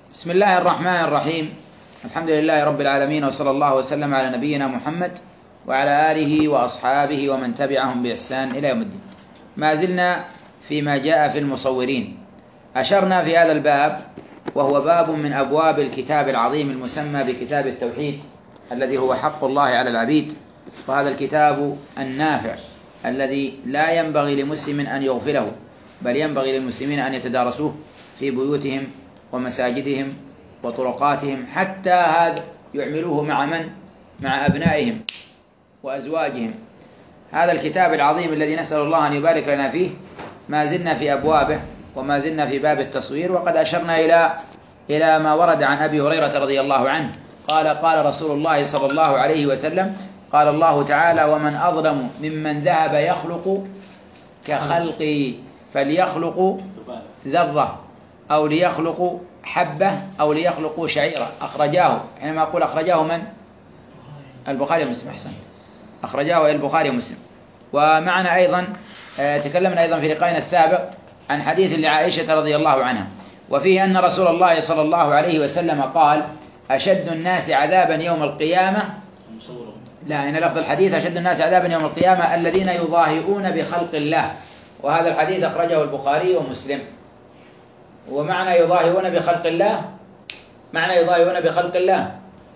بسم الله الرحمن الرحيم. الحمد لله رب العالمين، وصلى الله وسلم على نبينا محمد وعلى آله وأصحابه ومن تبعهم بإحسان إلى يوم الدين. ما زلنا فيما جاء في المصورين. أشرنا في هذا الباب، وهو باب من أبواب الكتاب العظيم المسمى بكتاب التوحيد، الذي هو حق الله على العبيد، وهذا الكتاب النافع الذي لا ينبغي لمسلم أن يغفله، بل ينبغي للمسلمين أن يتدارسوه في بيوتهم ومساجدهم وطرقاتهم، حتى هذا يعملوه مع من؟ مع أبنائهم وأزواجهم. هذا الكتاب العظيم الذي نسأل الله أن يبارك لنا فيه، ما زلنا في أبوابه، وما زلنا في باب التصوير. وقد أشرنا إلى ما ورد عن أبي هريرة رضي الله عنه قال: قال رسول الله صلى الله عليه وسلم: قال الله تعالى: ومن أظلم ممن ذهب يخلق كخلقي، فليخلق ذرة أو ليخلق حبة أو ليخلق شعيرة. أخرجاه، حينما أقول أخرجاه من؟ البخاري ومسلم. أحسنت، أخرجاه البخاري ومسلم. ومعنا أيضا تكلمنا أيضا في لقائنا السابق عن حديث لعائشة رضي الله عنها، وفيه أن رسول الله صلى الله عليه وسلم قال: أشد الناس عذابا يوم القيامة، لا، إن لفظ الحديث: أشد الناس عذابا يوم القيامة الذين يضاهئون بخلق الله. وهذا الحديث أخرجه البخاري ومسلم. ومعنى يضاهئون بخلق الله، معنى يضاهئون بخلق الله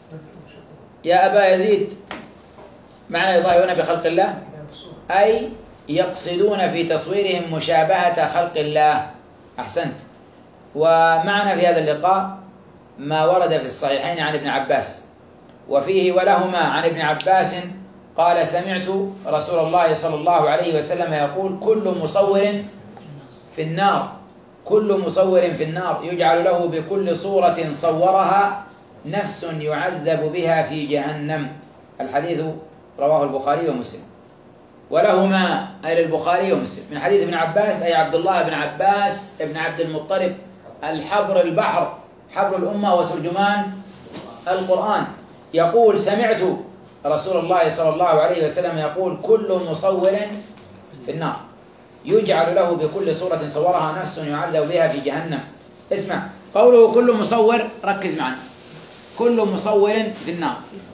يا أبا يزيد، معنى يضاهئون بخلق الله أي يقصدون في تصويرهم مشابهة خلق الله. أحسنت. ومعنا في هذا اللقاء ما ورد في الصحيحين عن ابن عباس، وفيه: ولهما عن ابن عباس قال: سمعت رسول الله صلى الله عليه وسلم يقول: كل مصور في النار، كل مصور في النار يجعل له بكل صورة صورها نفس يعذب بها في جهنم. الحديث رواه البخاري ومسلم. ولهما أي البخاري ومسلم من حديث ابن عباس، أي عبد الله بن عباس ابن عبد المطلب، الحبر البحر، حبر الأمة وترجمان القرآن، يقول: سمعت رسول الله صلى الله عليه وسلم يقول: كل مصور في النار يجعل له بكل صورة صورها نفس يعذب بها في جهنم. اسمع قوله كل مصور، ركز معنا. كل مصور في النار،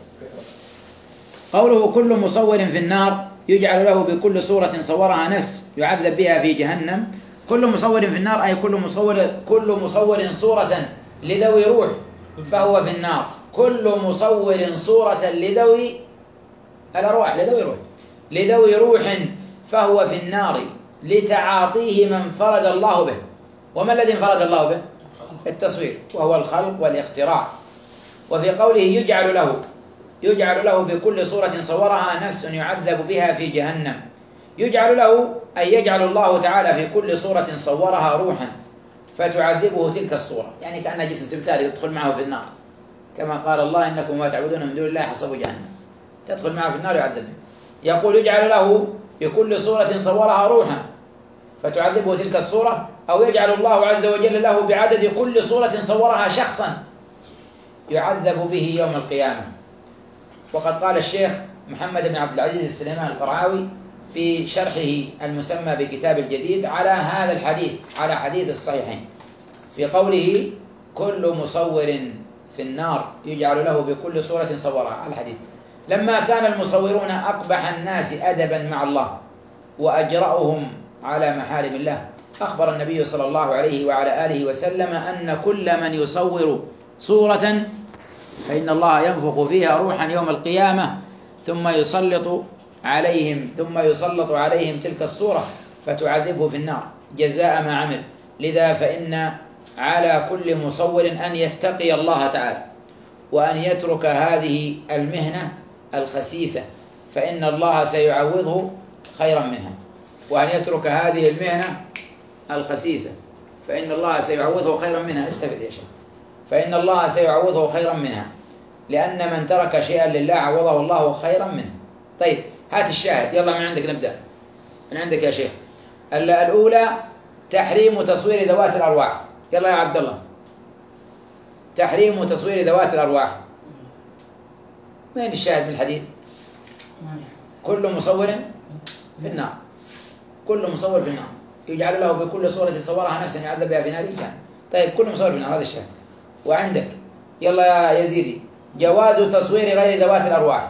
قوله كل مصور في النار يجعل له بكل صورة صورها نفس يعذب بها في جهنم. كل مصور في النار أي كل مصور صورة لذوي روح فهو في النار. كل مصور صورة لذوي الأرواح، لذوي روح فهو في النار لتعاطيه من فرد الله به. وما الذي انفرد الله به؟ التصوير، وهو الخلق والاختراع. وفي قوله يجعل له بكل صورة صورها نفس يعذب بها في جهنم. يجعل له أي يجعل الله تعالى في كل صورة صورها روحا فتعذبه تلك الصورة، يعني كأنها جسم تمثال يدخل معه في النار، كما قال الله: إنكم ما تعبدون من دون الله حصب جهنم، تدخل معه في النار يعذبه. يقول: يجعل له بكل صورة صورها روحا فتعذبه تلك الصورة، أو يجعل الله عز وجل له بعدد كل صورة صورها شخصا يعذب به يوم القيامة. وقد قال الشيخ محمد بن عبد العزيز السليمان القرعاوي في شرحه المسمى بكتاب الجديد على هذا الحديث، على حديث الصحيحين، في قوله: كل مصور في النار يجعل له بكل صورة صورها، الحديث: لما كان المصورون أقبح الناس أدبا مع الله وأجرأهم على محارم الله، أخبر النبي صلى الله عليه وعلى آله وسلم أن كل من يصور صورة فإن الله ينفخ فيها روحا يوم القيامة ثم يسلط عليهم تلك الصورة فتعذبه في النار جزاء ما عمل. لذا فإن على كل مصور أن يتقي الله تعالى، وأن يترك هذه المهنة الخسيسة، فإن الله سيعوضه خيرا منها. وأن يترك هذه المهنة الخسيسة فإن الله سيعوضه خيرا منها. استفد يا شيخ. فإن الله سيعوضه خيرا منها، لأن من ترك شيئا لله عوضه الله خيرا منه. طيب، هات الشاهد، يلا من عندك نبدأ، من عندك يا شيخ. الأولى: تحريم تصوير ذوات الأرواح. يلا يا عبد الله. تحريم تصوير ذوات الأرواح. وين الشاهد من الحديث؟ كل مصور في النار، كل مصور في النار يجعل له بكل صورة صورها نفسا يعذب بها في نار جهنم. طيب، كل مصور في النار، هذا الشاهد. وعندك يلا يا يزيدي جواز تصوير غير ذوات الأرواح.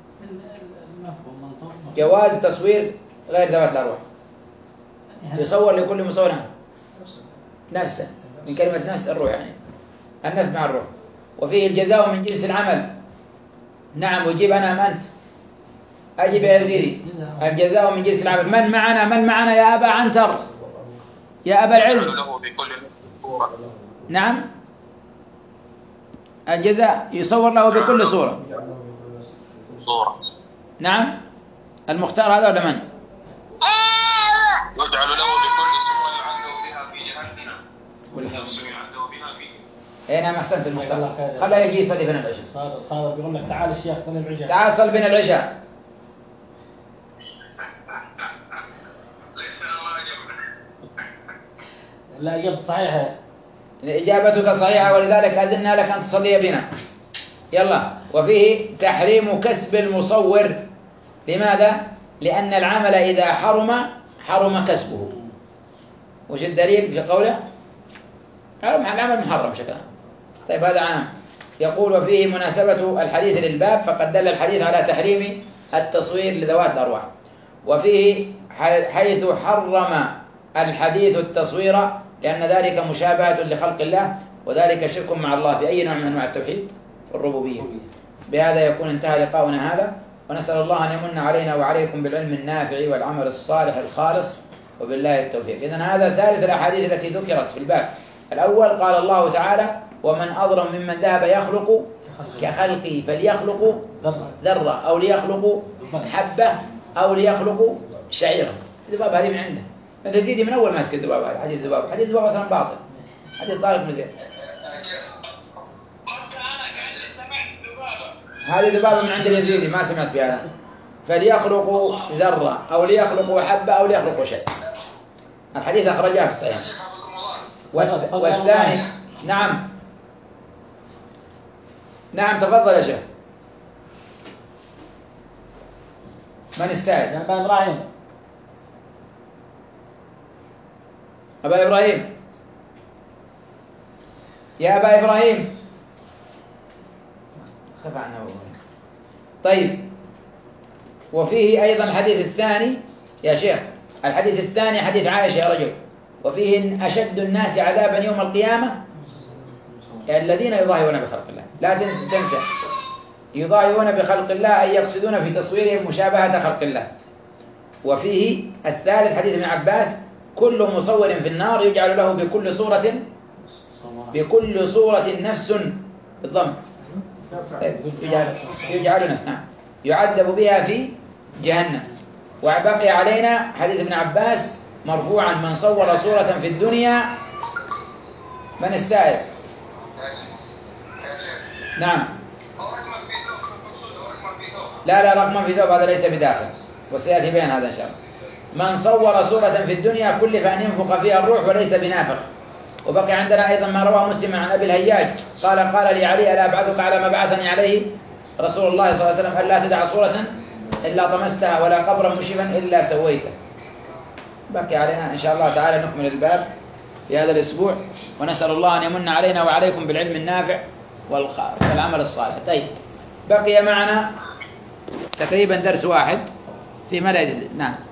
جواز تصوير غير ذوات الأرواح، يصور لكل مصور نفسه، من كلمة نفس الروح يعني النفس مع الروح. وفيه الجزاء من جنس العمل. نعم، وجيب أنا أم أنت؟ أجيب يا يزيدي. الجزاء من جنس العمل. من معنا يا أبا عنتر، يا أبا العز؟ نعم، الجزاء يصور له بكل صورة. نعم، المختار هذا ولا من؟ يجعل له بكل صورة يعذب بها في جهنم يعذب بها في. نعم، أحسنت المختار. خلاه يجي يصلي بنا العشاء. صابر بيقول لك تعال الشيخ صلي العشاء. تعال صل بنا العشاء. ليس ما لا، إجابة صحيحة. إجابتك صحيحة، ولذلك أذنا لك أن تصلي بنا. يلا. وفيه تحريم كسب المصور. لماذا؟ لأن العمل إذا حرم كسبه. وش الدليل في قوله؟ العمل محرم شكله. طيب هذا عام. يقول وفيه مناسبة الحديث للباب، فقد دل الحديث على تحريم التصوير لذوات الأرواح. وفيه حيث حرم الحديث التصوير لأن ذلك مشابهة لخلق الله، وذلك شرك مع الله في أي نوع من أنواع التوحيد في الربوبية. بهذا يكون انتهى لقاؤنا هذا، ونسأل الله أن يمن علينا وعليكم بالعلم النافع والعمل الصالح الخالص، وبالله التوفيق. إذن هذا ثالث الأحاديث التي ذكرت في الباب. الأول قال الله تعالى ومن أظلم ممن ذهب يخلق كخلقي فليخلقوا ذرة أو ليخلقوا حبة أو ليخلقوا شعيرة. الذباب هذه من عنده. اليزيدي من أول ماسك الذباب هذا. حديث الذباب أصلا باطل. حديث طارق بن زيد. هذه ذبابة من عند اليزيدي، ما سمعت بهذا. فليخلقوا ذرة أو ليخلقوا حبة أو ليخلقوا شيء. الحديث أخرجاه في الصحيح. والثاني نعم تفضل يا شيخ. من السائل؟ يا أبا إبراهيم. أبا إبراهيم، يا أبا إبراهيم، خف عنه. طيب، وفيه أيضا الحديث الثاني يا شيخ. الحديث الثاني حديث عائشة يا رجل. وفيه إن أشد الناس عذابا يوم القيامة الذين يضاهئون بخلق الله. لا تنسى يضاهئون بخلق الله أي يقصدون في تصويرهم مشابهة خلق الله. وفيه الثالث حديث ابن عباس كل مصور في النار يجعل له بكل صورة نفس بالضم. يجعل نفس. نعم، يعذب بها في جهنم. وبقي علينا حديث ابن عباس مرفوعا من صور صورة في الدنيا. من السائل؟ نعم. لا رقما في ثوب هذا ليس بداخل، وسيأتي بين هذا إن شاء الله. من صور صورة في الدنيا كلف أن ينفخ فيها الروح وليس بنافخ. وبقي عندنا أيضا ما رواه مسلم عن أبي الهياج قال لي علي ألا أبعثك على ما بعثني عليه رسول الله صلى الله عليه وسلم ألا تدع صورة إلا طمستها ولا قبرا مشرفا إلا سويته. بقي علينا إن شاء الله تعالى نكمل الباب في هذا الأسبوع، ونسأل الله أن يمن علينا وعليكم بالعلم النافع والعمل الصالح. طيب، بقي معنا تقريبا درس واحد في ملأ. نعم.